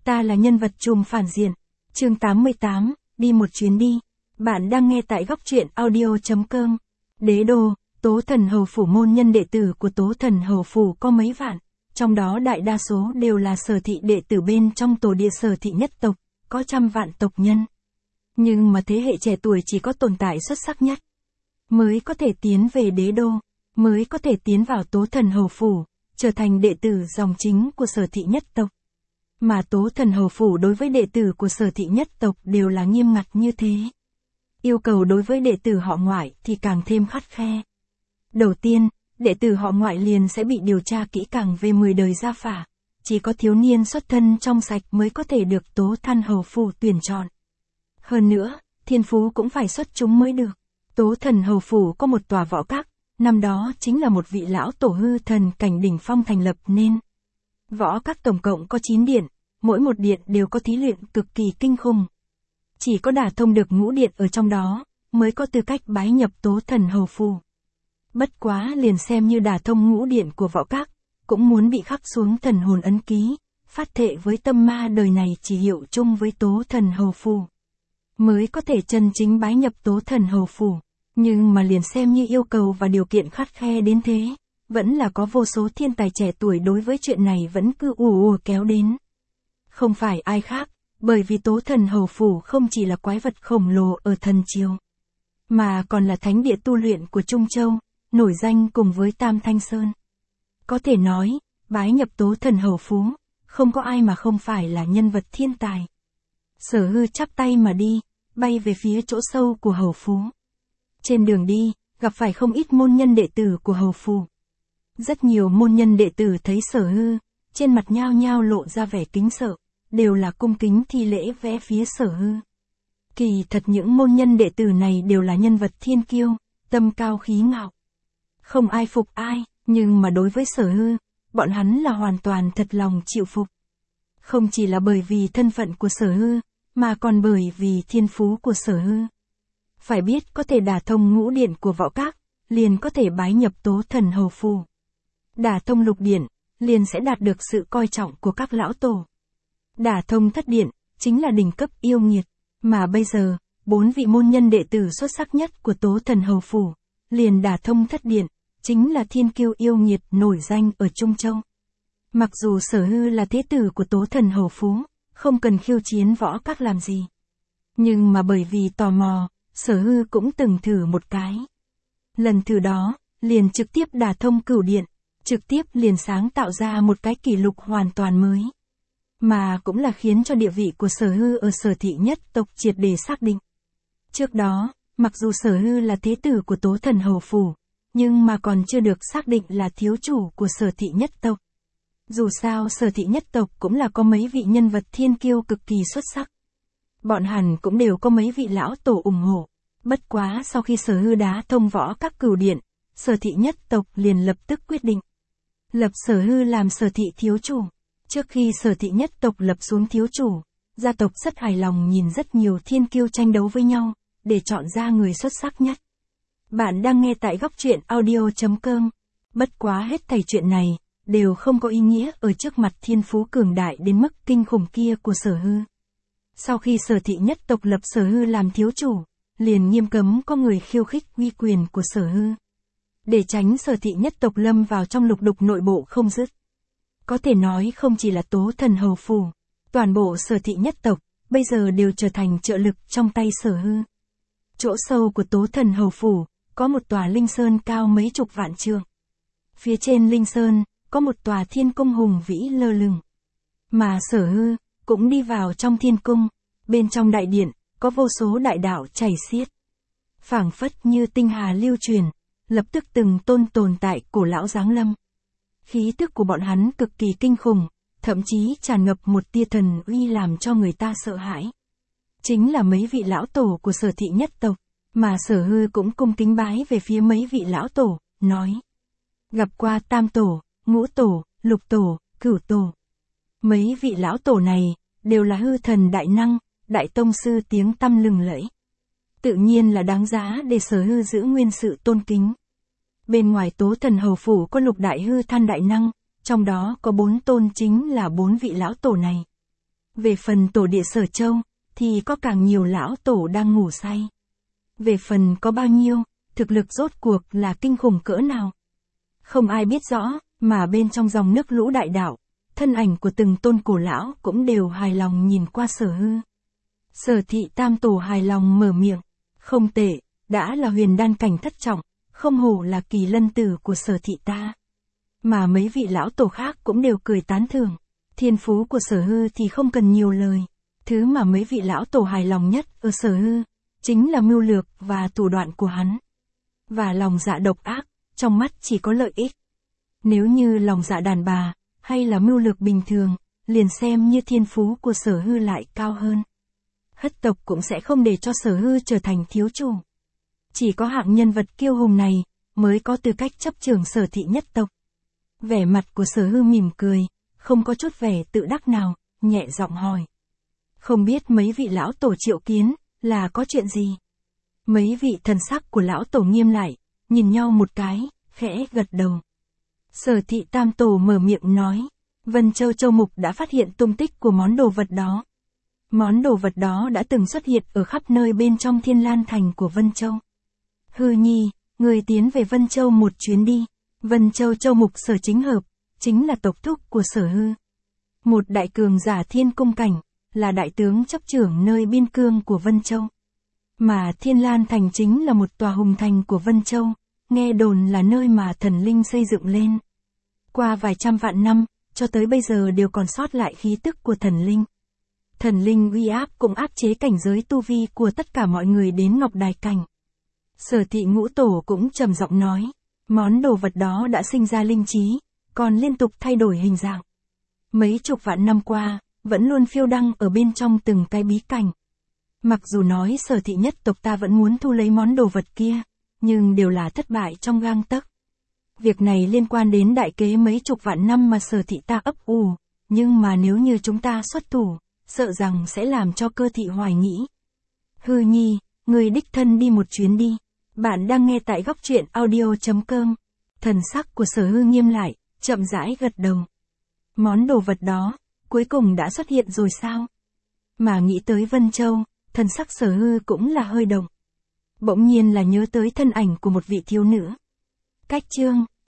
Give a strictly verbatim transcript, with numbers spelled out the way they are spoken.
Ta là nhân vật trùm phản diện. Chương tám mươi tám, đi một chuyến đi. Bạn đang nghe tại góc truyện audio chấm com. Đế đô, Tố Thần Hầu Phủ. Môn nhân đệ tử của Tố Thần Hầu Phủ có mấy vạn, trong đó đại đa số đều là Sở thị đệ tử bên trong tổ địa Sở thị nhất tộc, có trăm vạn tộc nhân. Nhưng mà thế hệ trẻ tuổi chỉ có tồn tại xuất sắc nhất mới có thể tiến về đế đô, mới có thể tiến vào Tố Thần Hầu Phủ, trở thành đệ tử dòng chính của Sở thị nhất tộc. Mà Tố Thần Hầu Phủ đối với đệ tử của Sở thị nhất tộc đều là nghiêm ngặt như thế. Yêu cầu đối với đệ tử họ ngoại thì càng thêm khắt khe. Đầu tiên, đệ tử họ ngoại liền sẽ bị điều tra kỹ càng về mười đời gia phả. Chỉ có thiếu niên xuất thân trong sạch mới có thể được Tố Thần Hầu Phủ tuyển chọn. Hơn nữa, thiên phú cũng phải xuất chúng mới được. Tố Thần Hầu Phủ có một tòa võ các, năm đó chính là một vị lão tổ hư thần cảnh đỉnh phong thành lập nên. Võ các tổng cộng có chín điện, mỗi một điện đều có thí luyện cực kỳ kinh khủng. Chỉ có đả thông được ngũ điện ở trong đó, mới có tư cách bái nhập Tố Thần Hầu Phủ. Bất quá liền xem như đả thông ngũ điện của võ các, cũng muốn bị khắc xuống thần hồn ấn ký, phát thệ với tâm ma đời này chỉ hiệu chung với Tố Thần Hầu Phủ, mới có thể chân chính bái nhập Tố Thần Hầu Phủ. Nhưng mà liền xem như yêu cầu và điều kiện khắt khe đến thế, vẫn là có vô số thiên tài trẻ tuổi đối với chuyện này vẫn cứ ùa ùa kéo đến. Không phải ai khác, bởi vì Tố Thần Hầu Phủ không chỉ là quái vật khổng lồ ở thần triều, mà còn là thánh địa tu luyện của Trung Châu, nổi danh cùng với Tam Thanh Sơn. Có thể nói, bái nhập Tố Thần Hầu Phủ, không có ai mà không phải là nhân vật thiên tài. Sở Hư chắp tay mà đi, bay về phía chỗ sâu của Hầu Phủ. Trên đường đi, gặp phải không ít môn nhân đệ tử của Hầu Phủ. Rất nhiều môn nhân đệ tử thấy Sở Hư, trên mặt nhao nhao lộ ra vẻ kính sợ, đều là cung kính thi lễ vẽ phía Sở Hư. Kỳ thật những môn nhân đệ tử này đều là nhân vật thiên kiêu, tâm cao khí ngạo. Không ai phục ai, nhưng mà đối với Sở Hư, bọn hắn là hoàn toàn thật lòng chịu phục. Không chỉ là bởi vì thân phận của Sở Hư, mà còn bởi vì thiên phú của Sở Hư. Phải biết có thể đả thông ngũ điện của võ các, liền có thể bái nhập Tố Thần Hầu Phủ. Đả thông lục điện, liền sẽ đạt được sự coi trọng của các lão tổ. Đả thông thất điện, chính là đỉnh cấp yêu nghiệt, mà bây giờ, bốn vị môn nhân đệ tử xuất sắc nhất của Tố Thần Hầu Phủ, liền đả thông thất điện, chính là thiên kiêu yêu nghiệt nổi danh ở Trung Châu. Mặc dù Sở Hư là thế tử của Tố Thần Hầu Phủ, không cần khiêu chiến võ các làm gì. Nhưng mà bởi vì tò mò, Sở Hư cũng từng thử một cái. Lần thử đó, liền trực tiếp đả thông cửu điện, trực tiếp liền sáng tạo ra một cái kỷ lục hoàn toàn mới. Mà cũng là khiến cho địa vị của Sở Hư ở Sở thị nhất tộc triệt để xác định. Trước đó, mặc dù Sở Hư là thế tử của Tố Thần Hầu Phủ, nhưng mà còn chưa được xác định là thiếu chủ của Sở thị nhất tộc. Dù sao Sở thị nhất tộc cũng là có mấy vị nhân vật thiên kiêu cực kỳ xuất sắc. Bọn hẳn cũng đều có mấy vị lão tổ ủng hộ. Bất quá sau khi Sở Hư đá thông võ các cửu điện, Sở thị nhất tộc liền lập tức quyết định lập Sở Hư làm Sở thị thiếu chủ. Trước khi Sở thị nhất tộc lập xuống thiếu chủ, gia tộc rất hài lòng nhìn rất nhiều thiên kiêu tranh đấu với nhau, để chọn ra người xuất sắc nhất. Bạn đang nghe tại góc truyện audio chấm com. Bất quá hết thảy chuyện này, đều không có ý nghĩa ở trước mặt thiên phú cường đại đến mức kinh khủng kia của Sở Hư. Sau khi Sở thị nhất tộc lập Sở Hư làm thiếu chủ, liền nghiêm cấm có người khiêu khích uy quyền của Sở Hư. Để tránh Sở thị nhất tộc lâm vào trong lục đục nội bộ không dứt. Có thể nói không chỉ là Tố Thần Hầu Phủ, toàn bộ Sở thị nhất tộc, bây giờ đều trở thành trợ lực trong tay Sở Hư. Chỗ sâu của Tố Thần Hầu Phủ, có một tòa linh sơn cao mấy chục vạn trượng. Phía trên linh sơn, có một tòa thiên cung hùng vĩ lơ lửng. Mà Sở Hư, cũng đi vào trong thiên cung, bên trong đại điện, có vô số đại đạo chảy xiết. Phảng phất như tinh hà lưu truyền, lập tức từng tôn tồn tại cổ lão giáng lâm. Khí tức của bọn hắn cực kỳ kinh khủng, thậm chí tràn ngập một tia thần uy làm cho người ta sợ hãi. Chính là mấy vị lão tổ của Sở thị nhất tộc, mà Sở Hư cũng cung kính bái về phía mấy vị lão tổ, nói. Gặp qua tam tổ, ngũ tổ, lục tổ, cửu tổ. Mấy vị lão tổ này, đều là hư thần đại năng, đại tông sư tiếng tăm lừng lẫy. Tự nhiên là đáng giá để Sở Hư giữ nguyên sự tôn kính. Bên ngoài Tố Thần Hầu Phủ có lục đại hư than đại năng, trong đó có bốn tôn chính là bốn vị lão tổ này. Về phần tổ địa Sở Châu, thì có càng nhiều lão tổ đang ngủ say. Về phần có bao nhiêu, thực lực rốt cuộc là kinh khủng cỡ nào. Không ai biết rõ, mà bên trong dòng nước lũ đại đạo, thân ảnh của từng tôn cổ lão cũng đều hài lòng nhìn qua Sở Hư. Sở Thị Tam Tổ hài lòng mở miệng, không tệ, đã là huyền đan cảnh thất trọng, không hổ là kỳ lân tử của Sở Thị ta. Mà mấy vị lão tổ khác cũng đều cười tán thưởng, thiên phú của Sở Hư thì không cần nhiều lời, thứ mà mấy vị lão tổ hài lòng nhất ở Sở Hư, chính là mưu lược và thủ đoạn của hắn. Và lòng dạ độc ác, trong mắt chỉ có lợi ích. Nếu như lòng dạ đàn bà, hay là mưu lược bình thường, liền xem như thiên phú của Sở Hư lại cao hơn. Hất tộc cũng sẽ không để cho Sở Hư trở thành thiếu chủ. Chỉ có hạng nhân vật kiêu hùng này, mới có tư cách chấp trưởng Sở Thị nhất tộc. Vẻ mặt của Sở Hư mỉm cười, không có chút vẻ tự đắc nào, nhẹ giọng hỏi. Không biết mấy vị lão tổ triệu kiến, là có chuyện gì? Mấy vị thần sắc của lão tổ nghiêm lại, nhìn nhau một cái, khẽ gật đầu. Sở Thị Tam Tổ mở miệng nói, Vân Châu Châu Mục đã phát hiện tung tích của món đồ vật đó. Món đồ vật đó đã từng xuất hiện ở khắp nơi bên trong Thiên Lan Thành của Vân Châu. Hư Nhi, người tiến về Vân Châu một chuyến đi. Vân Châu Châu Mục Sở Chính Hợp, chính là tộc thúc của Sở Hư. Một đại cường giả thiên cung cảnh, là đại tướng chấp trưởng nơi biên cương của Vân Châu. Mà Thiên Lan Thành chính là một tòa hùng thành của Vân Châu, nghe đồn là nơi mà thần linh xây dựng lên. Qua vài trăm vạn năm, cho tới bây giờ đều còn sót lại khí tức của thần linh. Thần linh uy áp cũng áp chế cảnh giới tu vi của tất cả mọi người đến Ngọc Đài Cảnh. Sở Thị Ngũ Tổ cũng trầm giọng nói, món đồ vật đó đã sinh ra linh trí, còn liên tục thay đổi hình dạng. Mấy chục vạn năm qua, vẫn luôn phiêu đăng ở bên trong từng cái bí cảnh. Mặc dù nói Sở Thị nhất tộc ta vẫn muốn thu lấy món đồ vật kia, nhưng đều là thất bại trong gang tấc. Việc này liên quan đến đại kế mấy chục vạn năm mà Sở Thị ta ấp ủ, nhưng mà nếu như chúng ta xuất thủ, sợ rằng sẽ làm cho Cơ Thị hoài nghĩ. Hư Nhi, người đích thân đi một chuyến đi. Bạn đang nghe tại góc truyện audio chấm com. Thần sắc của Sở Hư nghiêm lại, chậm rãi gật đầu. Món đồ vật đó, cuối cùng đã xuất hiện rồi sao? Mà nghĩ tới Vân Châu, thần sắc Sở Hư cũng là hơi động. Bỗng nhiên là nhớ tới thân ảnh của một vị thiếu nữ. Cách chương